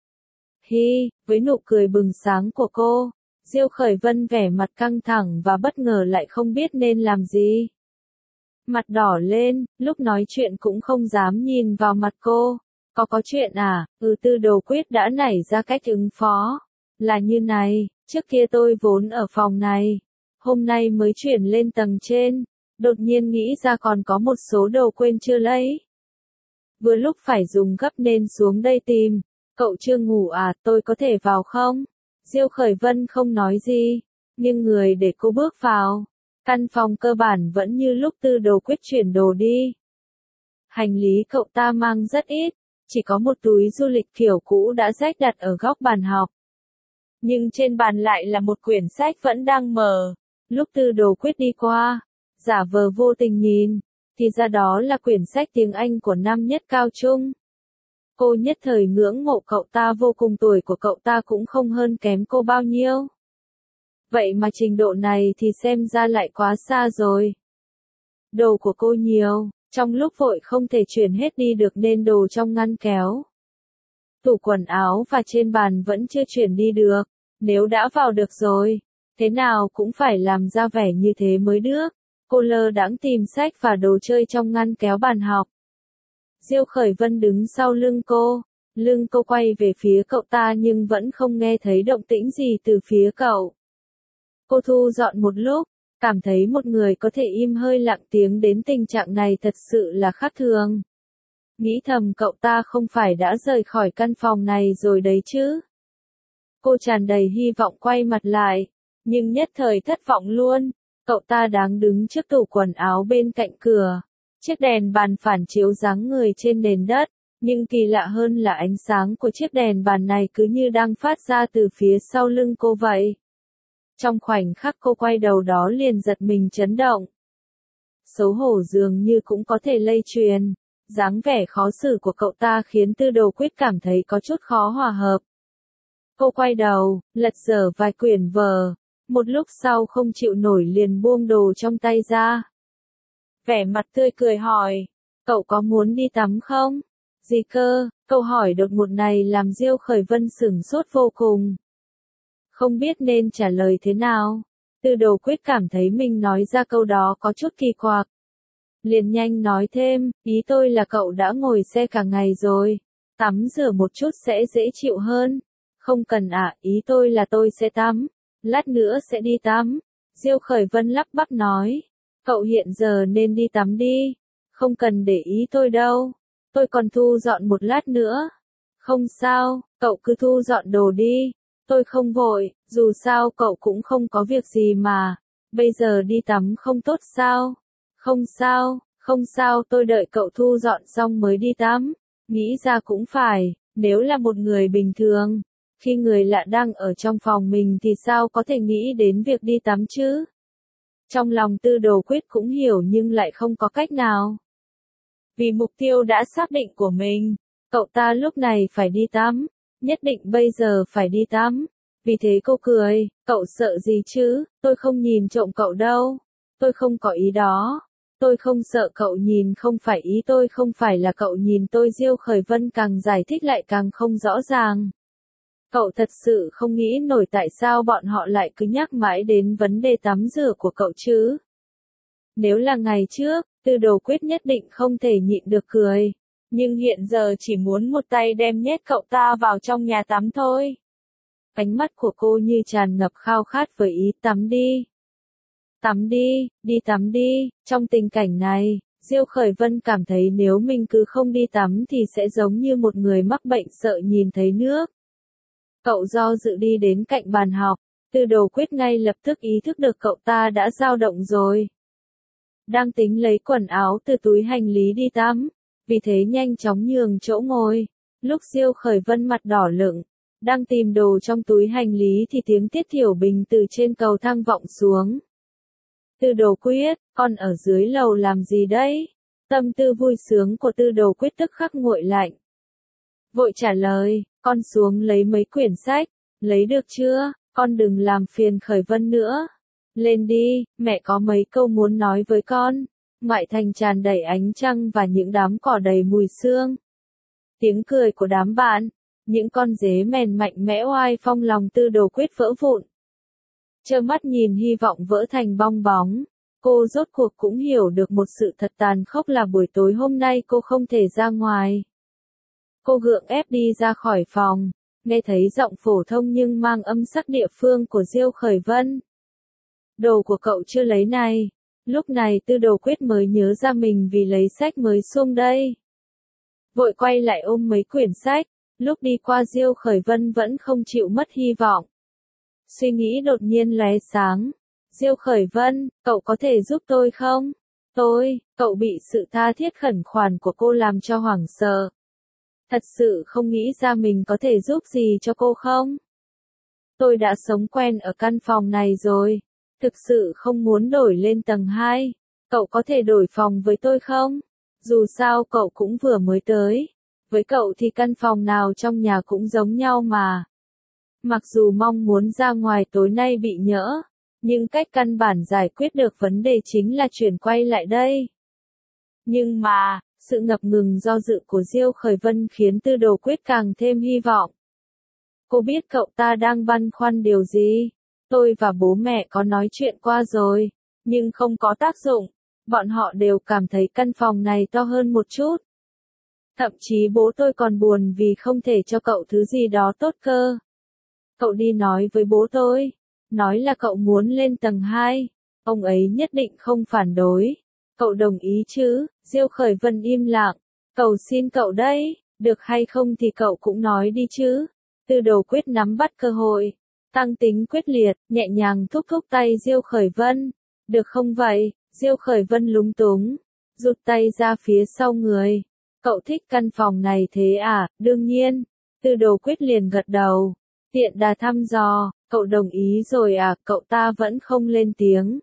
Hi, với nụ cười bừng sáng của cô, Diêu Khởi Vân vẻ mặt căng thẳng và bất ngờ lại không biết nên làm gì. Mặt đỏ lên, lúc nói chuyện cũng không dám nhìn vào mặt cô. Có chuyện à? Tư Đồ Quyết đã nảy ra cách ứng phó. Là như này, trước kia tôi vốn ở phòng này. Hôm nay mới chuyển lên tầng trên. Đột nhiên nghĩ ra còn có một số đồ quên chưa lấy. Vừa lúc phải dùng gấp nên xuống đây tìm. Cậu chưa ngủ à, tôi có thể vào không? Diêu Khởi Vân không nói gì, nhưng người để cô bước vào. Căn phòng cơ bản vẫn như lúc Tư Đồ Quyết chuyển đồ đi. Hành lý cậu ta mang rất ít, chỉ có một túi du lịch kiểu cũ đã rách đặt ở góc bàn học. Nhưng trên bàn lại là một quyển sách vẫn đang mở. Lúc Tư Đồ Quyết đi qua, giả vờ vô tình nhìn, thì ra đó là quyển sách tiếng Anh của năm nhất cao trung. Cô nhất thời ngưỡng mộ cậu ta vô cùng, tuổi của cậu ta cũng không hơn kém cô bao nhiêu. Vậy mà trình độ này thì xem ra lại quá xa rồi. Đồ của cô nhiều, trong lúc vội không thể chuyển hết đi được nên đồ trong ngăn kéo. Tủ quần áo và trên bàn vẫn chưa chuyển đi được, nếu đã vào được rồi, thế nào cũng phải làm ra vẻ như thế mới được. Cô lơ đãng tìm sách và đồ chơi trong ngăn kéo bàn học. Diêu Khởi Vân đứng sau lưng cô quay về phía cậu ta nhưng vẫn không nghe thấy động tĩnh gì từ phía cậu. Cô thu dọn một lúc, cảm thấy một người có thể im hơi lặng tiếng đến tình trạng này thật sự là khác thường. Nghĩ thầm cậu ta không phải đã rời khỏi căn phòng này rồi đấy chứ. Cô tràn đầy hy vọng quay mặt lại, nhưng nhất thời thất vọng luôn. Cậu ta đang đứng trước tủ quần áo bên cạnh cửa. Chiếc đèn bàn phản chiếu dáng người trên nền đất, nhưng kỳ lạ hơn là ánh sáng của chiếc đèn bàn này cứ như đang phát ra từ phía sau lưng cô vậy. Trong khoảnh khắc cô quay đầu đó liền giật mình chấn động. Xấu hổ dường như cũng có thể lây truyền. Dáng vẻ khó xử của cậu ta khiến Tư Đồ Quyết cảm thấy có chút khó hòa hợp. Cô quay đầu, lật dở vài quyển vở. Một lúc sau không chịu nổi liền buông đồ trong tay ra. Vẻ mặt tươi cười hỏi, cậu có muốn đi tắm không? Gì cơ? Câu hỏi đột ngột này làm Diêu Khởi Vân sửng sốt vô cùng. Không biết nên trả lời thế nào. Tư Đồ Quyết cảm thấy mình nói ra câu đó có chút kỳ quặc. Liền nhanh nói thêm, ý tôi là cậu đã ngồi xe cả ngày rồi. Tắm rửa một chút sẽ dễ chịu hơn. Không cần ạ, ý tôi là tôi sẽ tắm. Lát nữa sẽ đi tắm. Diêu Khởi Vân lắp bắp nói. Cậu hiện giờ nên đi tắm đi. Không cần để ý tôi đâu. Tôi còn thu dọn một lát nữa. Không sao, cậu cứ thu dọn đồ đi. Tôi không vội, dù sao cậu cũng không có việc gì mà. Bây giờ đi tắm không tốt sao? Không sao tôi đợi cậu thu dọn xong mới đi tắm. Nghĩ ra cũng phải, nếu là một người bình thường, khi người lạ đang ở trong phòng mình thì sao có thể nghĩ đến việc đi tắm chứ? Trong lòng Tư Đồ Quyết cũng hiểu nhưng lại không có cách nào. Vì mục tiêu đã xác định của mình, cậu ta lúc này phải đi tắm, nhất định bây giờ phải đi tắm. Vì thế cô cười, cậu sợ gì chứ, tôi không nhìn trộm cậu đâu, tôi không có ý đó. Tôi không sợ cậu nhìn, không phải ý tôi, không phải là cậu nhìn tôi. Diêu Khởi Vân càng giải thích lại càng không rõ ràng. Cậu thật sự không nghĩ nổi tại sao bọn họ lại cứ nhắc mãi đến vấn đề tắm rửa của cậu chứ. Nếu là ngày trước, Tư Đồ Quyết nhất định không thể nhịn được cười. Nhưng hiện giờ chỉ muốn một tay đem nhét cậu ta vào trong nhà tắm thôi. Ánh mắt của cô như tràn ngập khao khát với ý tắm đi. Tắm đi, đi tắm đi. Trong tình cảnh này, Diêu Khởi Vân cảm thấy nếu mình cứ không đi tắm thì sẽ giống như một người mắc bệnh sợ nhìn thấy nước. Cậu do dự đi đến cạnh bàn học, Tư Đồ Quyết ngay lập tức ý thức được cậu ta đã dao động rồi. Đang tính lấy quần áo từ túi hành lý đi tắm, vì thế nhanh chóng nhường chỗ ngồi. Lúc Diêu Khởi Vân mặt đỏ lựng, đang tìm đồ trong túi hành lý thì tiếng Tiết Thiểu Bình từ trên cầu thang vọng xuống. Tư Đồ Quyết, con ở dưới lầu làm gì đấy? Tâm tư vui sướng của Tư Đồ Quyết tức khắc nguội lạnh. Vội trả lời, con xuống lấy mấy quyển sách, lấy được chưa, con đừng làm phiền Khởi Vân nữa. Lên đi, mẹ có mấy câu muốn nói với con. Ngoại thành tràn đầy ánh trăng và những đám cỏ đầy mùi sương. Tiếng cười của đám bạn, những con dế mèn mạnh mẽ oai phong lòng Tư Đồ Quyết vỡ vụn. Trơ mắt nhìn hy vọng vỡ thành bong bóng, cô rốt cuộc cũng hiểu được một sự thật tàn khốc là buổi tối hôm nay cô không thể ra ngoài. Cô gượng ép đi ra khỏi phòng, nghe thấy giọng phổ thông nhưng mang âm sắc địa phương của Diêu Khởi Vân. Đồ của cậu chưa lấy này. Lúc này Tư Đồ Quyết mới nhớ ra mình vì lấy sách mới xuống đây. Vội quay lại ôm mấy quyển sách, lúc đi qua Diêu Khởi Vân vẫn không chịu mất hy vọng. Suy nghĩ đột nhiên lóe sáng. Diêu Khởi Vân, cậu có thể giúp tôi không? Cậu bị sự tha thiết khẩn khoản của cô làm cho hoảng sợ. Thật sự không nghĩ ra mình có thể giúp gì cho cô không? Tôi đã sống quen ở căn phòng này rồi. Thực sự không muốn đổi lên tầng 2. Cậu có thể đổi phòng với tôi không? Dù sao cậu cũng vừa mới tới. Với cậu thì căn phòng nào trong nhà cũng giống nhau mà. Mặc dù mong muốn ra ngoài tối nay bị nhỡ, nhưng cách căn bản giải quyết được vấn đề chính là chuyển quay lại đây. Nhưng mà, sự ngập ngừng do dự của Diêu Khởi Vân khiến Tư Đồ Quyết càng thêm hy vọng. Cô biết cậu ta đang băn khoăn điều gì. Tôi và bố mẹ có nói chuyện qua rồi, nhưng không có tác dụng. Bọn họ đều cảm thấy căn phòng này to hơn một chút. Thậm chí bố tôi còn buồn vì không thể cho cậu thứ gì đó tốt cơ. Cậu đi nói với bố tôi, nói là cậu muốn lên tầng 2, ông ấy nhất định không phản đối. Cậu đồng ý chứ? Diêu Khởi Vân im lặng, cầu xin cậu đấy, được hay không thì cậu cũng nói đi chứ. Tư Đồ Quyết nắm bắt cơ hội, tăng tính quyết liệt, nhẹ nhàng thúc thúc tay Diêu Khởi Vân. Được không vậy? Diêu Khởi Vân lúng túng, rụt tay ra phía sau người. Cậu thích căn phòng này thế à? Đương nhiên. Tư Đồ Quyết liền gật đầu. Tiện đà thăm dò, cậu đồng ý rồi à? Cậu ta vẫn không lên tiếng.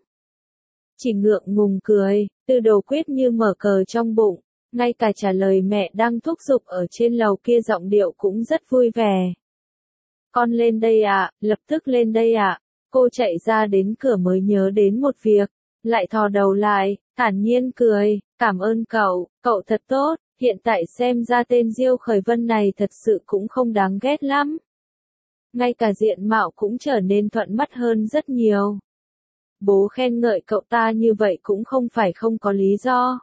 Chỉ ngượng ngùng cười, Tư Đồ Quyết như mở cờ trong bụng. Ngay cả trả lời mẹ đang thúc giục ở trên lầu kia giọng điệu cũng rất vui vẻ. Con lên đây ạ, lập tức lên đây ạ. Cô chạy ra đến cửa mới nhớ đến một việc, lại thò đầu lại, thản nhiên cười, cảm ơn cậu thật tốt, hiện tại xem ra tên Diêu Khởi Vân này thật sự cũng không đáng ghét lắm. Ngay cả diện mạo cũng trở nên thuận mắt hơn rất nhiều. Bố khen ngợi cậu ta như vậy cũng không phải không có lý do.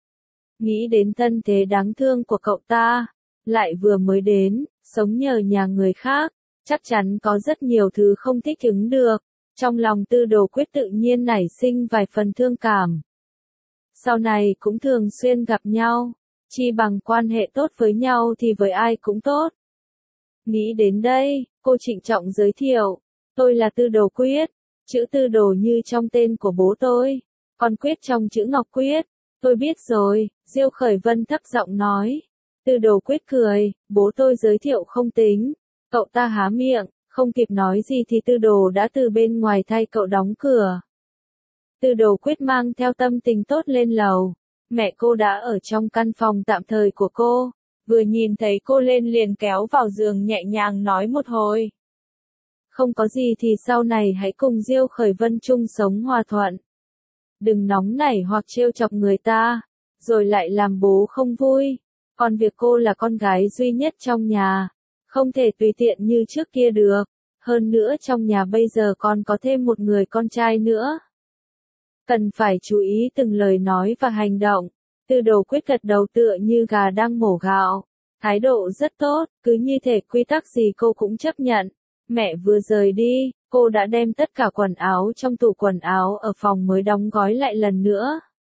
Nghĩ đến thân thế đáng thương của cậu ta, lại vừa mới đến, sống nhờ nhà người khác, chắc chắn có rất nhiều thứ không thích ứng được. Trong lòng Tư Đồ Quyết tự nhiên nảy sinh vài phần thương cảm. Sau này cũng thường xuyên gặp nhau, chi bằng quan hệ tốt với nhau thì với ai cũng tốt. Nghĩ đến đây, cô trịnh trọng giới thiệu, tôi là Tư Đồ Quyết, chữ Tư Đồ như trong tên của bố tôi, còn Quyết trong chữ Ngọc Quyết. Tôi biết rồi, Diêu Khởi Vân thấp giọng nói. Tư Đồ Quyết cười, bố tôi giới thiệu không tính. Cậu ta há miệng, không kịp nói gì thì Tư Đồ đã từ bên ngoài thay cậu đóng cửa. Tư Đồ Quyết mang theo tâm tình tốt lên lầu. Mẹ cô đã ở trong căn phòng tạm thời của cô. Vừa nhìn thấy cô lên liền kéo vào giường nhẹ nhàng nói một hồi. Không có gì thì sau này hãy cùng Diêu Khởi Vân chung sống hòa thuận. Đừng nóng nảy hoặc trêu chọc người ta, rồi lại làm bố không vui. Còn việc cô là con gái duy nhất trong nhà, không thể tùy tiện như trước kia được. Hơn nữa trong nhà bây giờ còn có thêm một người con trai nữa. Cần phải chú ý từng lời nói và hành động. Tư Đồ Quyết gật đầu tựa như gà đang mổ gạo. Thái độ rất tốt, cứ như thể quy tắc gì cô cũng chấp nhận. Mẹ vừa rời đi, cô đã đem tất cả quần áo trong tủ quần áo ở phòng mới đóng gói lại lần nữa.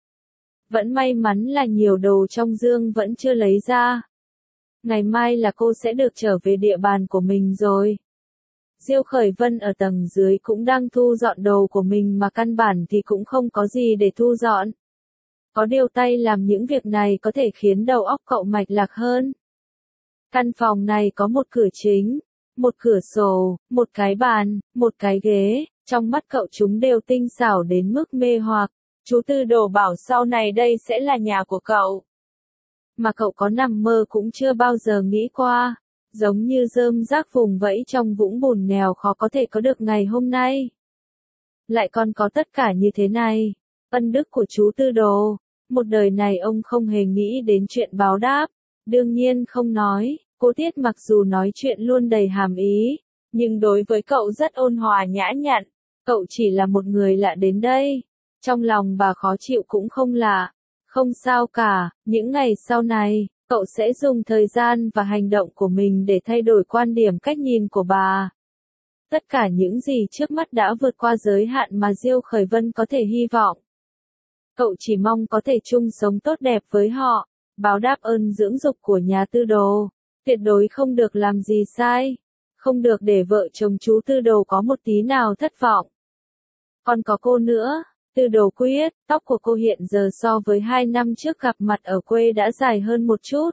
Vẫn may mắn là nhiều đồ trong dương vẫn chưa lấy ra. Ngày mai là cô sẽ được trở về địa bàn của mình rồi. Diêu Khởi Vân ở tầng dưới cũng đang thu dọn đồ của mình mà căn bản thì cũng không có gì để thu dọn. Có điều tay làm những việc này có thể khiến đầu óc cậu mạch lạc hơn. Căn phòng này có một cửa chính, một cửa sổ, một cái bàn, một cái ghế, trong mắt cậu chúng đều tinh xảo đến mức mê hoặc. Chú Tư Đồ bảo sau này đây sẽ là nhà của cậu. Mà cậu có nằm mơ cũng chưa bao giờ nghĩ qua, giống như rơm rác vùng vẫy trong vũng bùn nghèo khó có thể có được ngày hôm nay. Lại còn có tất cả như thế này, ân đức của chú Tư Đồ, một đời này ông không hề nghĩ đến chuyện báo đáp, đương nhiên không nói. Cô Tiết mặc dù nói chuyện luôn đầy hàm ý, nhưng đối với cậu rất ôn hòa nhã nhặn, cậu chỉ là một người lạ đến đây. Trong lòng bà khó chịu cũng không lạ, không sao cả, những ngày sau này, cậu sẽ dùng thời gian và hành động của mình để thay đổi quan điểm cách nhìn của bà. Tất cả những gì trước mắt đã vượt qua giới hạn mà Diêu Khởi Vân có thể hy vọng. Cậu chỉ mong có thể chung sống tốt đẹp với họ, báo đáp ơn dưỡng dục của nhà Tư Đồ. Tuyệt đối không được làm gì sai, không được để vợ chồng chú Tư Đồ có một tí nào thất vọng. Còn có cô nữa, Tư Đồ Quyết, tóc của cô hiện giờ so với 2 năm trước gặp mặt ở quê đã dài hơn một chút.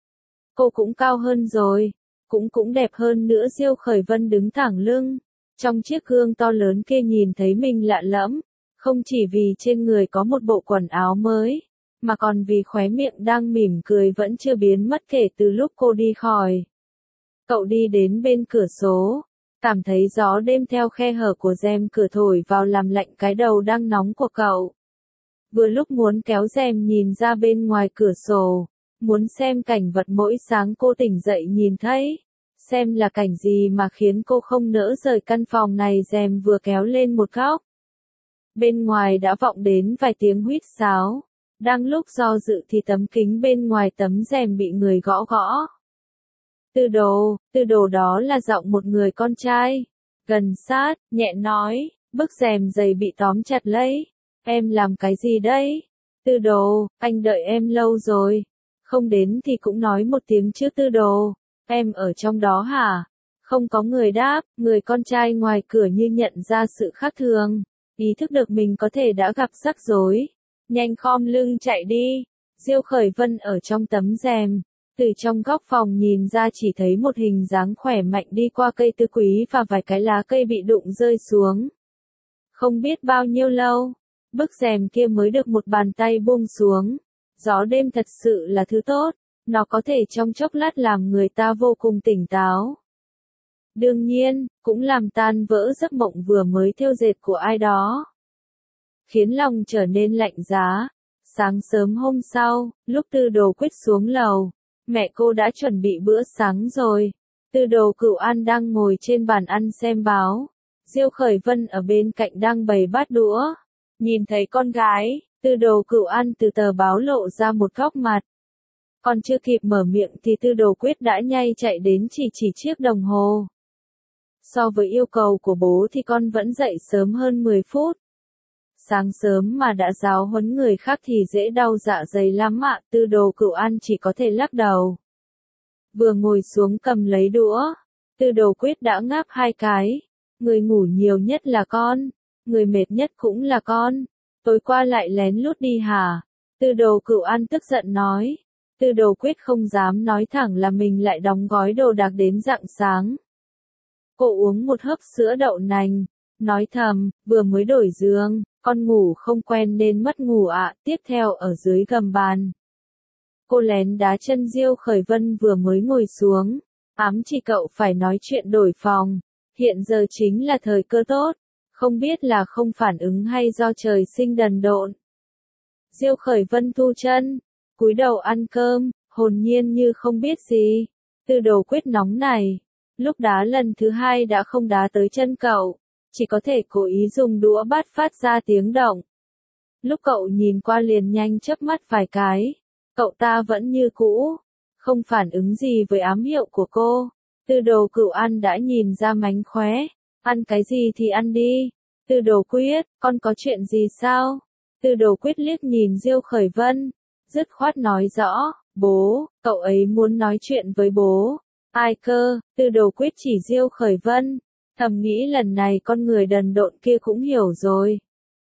Cô cũng cao hơn rồi, cũng đẹp hơn nữa. Diêu Khởi Vân đứng thẳng lưng, trong chiếc gương to lớn kia nhìn thấy mình lạ lẫm, không chỉ vì trên người có một bộ quần áo mới, mà còn vì khóe miệng đang mỉm cười vẫn chưa biến mất kể từ lúc cô đi khỏi. Cậu đi đến bên cửa sổ, cảm thấy gió đêm theo khe hở của rèm cửa thổi vào làm lạnh cái đầu đang nóng của cậu. Vừa lúc muốn kéo rèm nhìn ra bên ngoài cửa sổ, muốn xem cảnh vật mỗi sáng cô tỉnh dậy nhìn thấy, xem là cảnh gì mà khiến cô không nỡ rời căn phòng này. Rèm vừa kéo lên một góc, bên ngoài đã vọng đến vài tiếng huýt sáo. Đang lúc do dự thì tấm kính bên ngoài tấm rèm bị người gõ gõ. Tư Đồ đó là giọng một người con trai. Gần sát, nhẹ nói, bức rèm dày bị tóm chặt lấy. Em làm cái gì đây? Tư Đồ, anh đợi em lâu rồi. Không đến thì cũng nói một tiếng chứ Tư Đồ. Em ở trong đó hả? Không có người đáp, người con trai ngoài cửa như nhận ra sự khác thường. Ý thức được mình có thể đã gặp rắc rối. Nhanh khom lưng chạy đi. Diêu Khởi Vân ở trong tấm rèm, từ trong góc phòng nhìn ra chỉ thấy một hình dáng khỏe mạnh đi qua cây tứ quý và vài cái lá cây bị đụng rơi xuống. Không biết bao nhiêu lâu, bức rèm kia mới được một bàn tay buông xuống. Gió đêm thật sự là thứ tốt, nó có thể trong chốc lát làm người ta vô cùng tỉnh táo. Đương nhiên, cũng làm tan vỡ giấc mộng vừa mới thêu dệt của ai đó, khiến lòng trở nên lạnh giá. Sáng sớm hôm sau, lúc Tư Đồ Quyết xuống lầu, mẹ cô đã chuẩn bị bữa sáng rồi. Tư Đồ Cửu An đang ngồi trên bàn ăn xem báo. Diêu Khởi Vân ở bên cạnh đang bày bát đũa. Nhìn thấy con gái, Tư Đồ Cửu An từ tờ báo lộ ra một góc mặt. Còn chưa kịp mở miệng thì Tư Đồ Quyết đã nhay chạy đến chỉ chiếc đồng hồ. So với yêu cầu của bố thì con vẫn dậy sớm hơn 10 phút. Sáng sớm mà đã giáo huấn người khác thì dễ đau dạ dày lắm ạ. Tư Đồ Cửu An chỉ có thể lắc đầu. Vừa ngồi xuống cầm lấy đũa, Tư Đồ Quyết đã ngáp 2 cái. Người ngủ nhiều nhất là con, người mệt nhất cũng là con. Tối qua lại lén lút đi hả? Tư Đồ Cửu An tức giận nói. Tư Đồ Quyết không dám nói thẳng là mình lại đóng gói đồ đạc đến rạng sáng. Cô uống một hớp sữa đậu nành, nói thầm, vừa mới đổi giường, con ngủ không quen nên mất ngủ ạ. Tiếp theo ở dưới gầm bàn, cô lén đá chân Diêu Khởi Vân vừa mới ngồi xuống, ám chỉ cậu phải nói chuyện đổi phòng. Hiện giờ chính là thời cơ tốt, không biết là không phản ứng hay do trời sinh đần độn. Diêu Khởi Vân thu chân, cúi đầu ăn cơm, hồn nhiên như không biết gì. Tư Đồ Quyết nóng này, lúc đá lần thứ 2 đã không đá tới chân cậu, chỉ có thể cố ý dùng đũa bát phát ra tiếng động. Lúc cậu nhìn qua liền nhanh chớp mắt vài cái, cậu ta vẫn như cũ, không phản ứng gì với ám hiệu của cô. Tư Đồ Cửu An đã nhìn ra mánh khóe, ăn cái gì thì ăn đi. Tư Đồ Quyết, con có chuyện gì sao? Tư Đồ Quyết liếc nhìn Diêu Khởi Vân, dứt khoát nói rõ, bố, cậu ấy muốn nói chuyện với bố. Ai cơ? Tư Đồ Quyết chỉ Diêu Khởi Vân, thầm nghĩ lần này con người đần độn kia cũng hiểu rồi.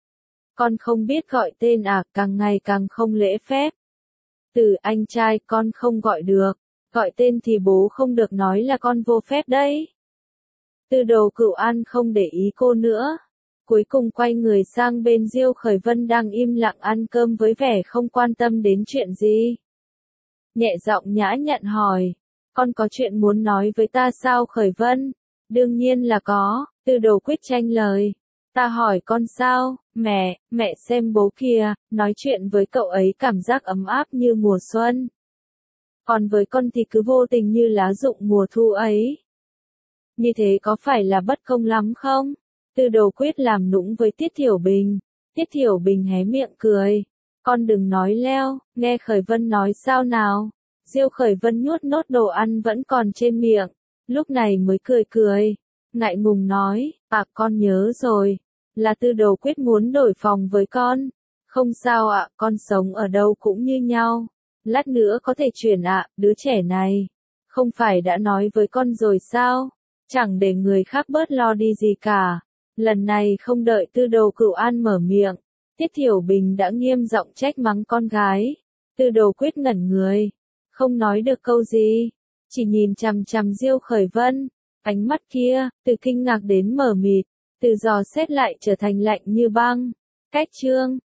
Con không biết gọi tên à, càng ngày càng không lễ phép. Từ anh trai con không gọi được, gọi tên thì bố không được nói là con vô phép đấy. Tư Đồ Cửu An không để ý cô nữa, cuối cùng quay người sang bên Diêu Khởi Vân đang im lặng ăn cơm với vẻ không quan tâm đến chuyện gì. Nhẹ giọng nhã nhặn hỏi, con có chuyện muốn nói với ta sao Khởi Vân? Đương nhiên là có. Tư Đồ Quyết tranh lời. Ta hỏi con sao? Mẹ xem bố kìa, nói chuyện với cậu ấy cảm giác ấm áp như mùa xuân. Còn với con thì cứ vô tình như lá rụng mùa thu ấy. Như thế có phải là bất công lắm không? Tư Đồ Quyết làm nũng với Tiết Thiểu Bình. Tiết Thiểu Bình hé miệng cười. Con đừng nói leo, nghe Khởi Vân nói sao nào. Diêu Khởi Vân nuốt nốt đồ ăn vẫn còn trên miệng, lúc này mới cười, ngại ngùng nói, con nhớ rồi, là Tư Đồ Quyết muốn đổi phòng với con. Không sao ạ, con sống ở đâu cũng như nhau, lát nữa có thể chuyển ạ. Đứa trẻ này, không phải đã nói với con rồi sao, chẳng để người khác bớt lo đi gì cả. Lần này không đợi Tư Đồ Cửu An mở miệng, Tiết Thiểu Bình đã nghiêm giọng trách mắng con gái. Tư Đồ Quyết ngẩn người, không nói được câu gì, chỉ nhìn chằm chằm Diêu Khởi Vân, ánh mắt kia, từ kinh ngạc đến mờ mịt, từ dò xét lại trở thành lạnh như băng. Cách chương